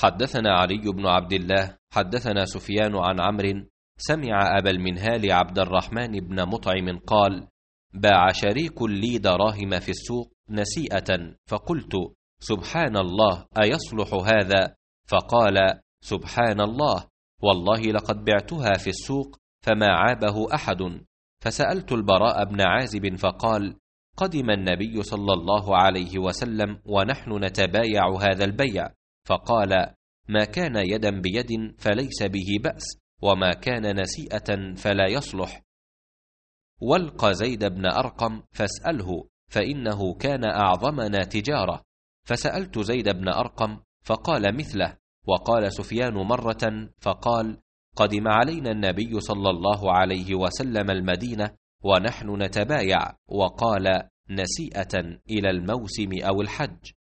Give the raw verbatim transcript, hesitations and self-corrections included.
حدثنا علي بن عبد الله حدثنا سفيان عن عمرو سمع أبا المنهال عبد الرحمن بن مطعم قال: باع شريك لي دراهم في السوق نسيئة، فقلت: سبحان الله، أيصلح هذا؟ فقال: سبحان الله، والله لقد بعتها في السوق فما عابه أحد. فسألت البراء بن عازب فقال: قدم النبي صلى الله عليه وسلم ونحن نتبايع هذا البيع، فقال: ما كان يدا بيد فليس به بأس، وما كان نسيئة فلا يصلح. والق زيد بن أرقم فاسأله، فإنه كان أعظمنا تجارة. فسألت زيد بن أرقم فقال مثله. وقال سفيان مرة فقال: قدم علينا النبي صلى الله عليه وسلم المدينة ونحن نتبايع، وقال: نسيئة إلى الموسم أو الحج.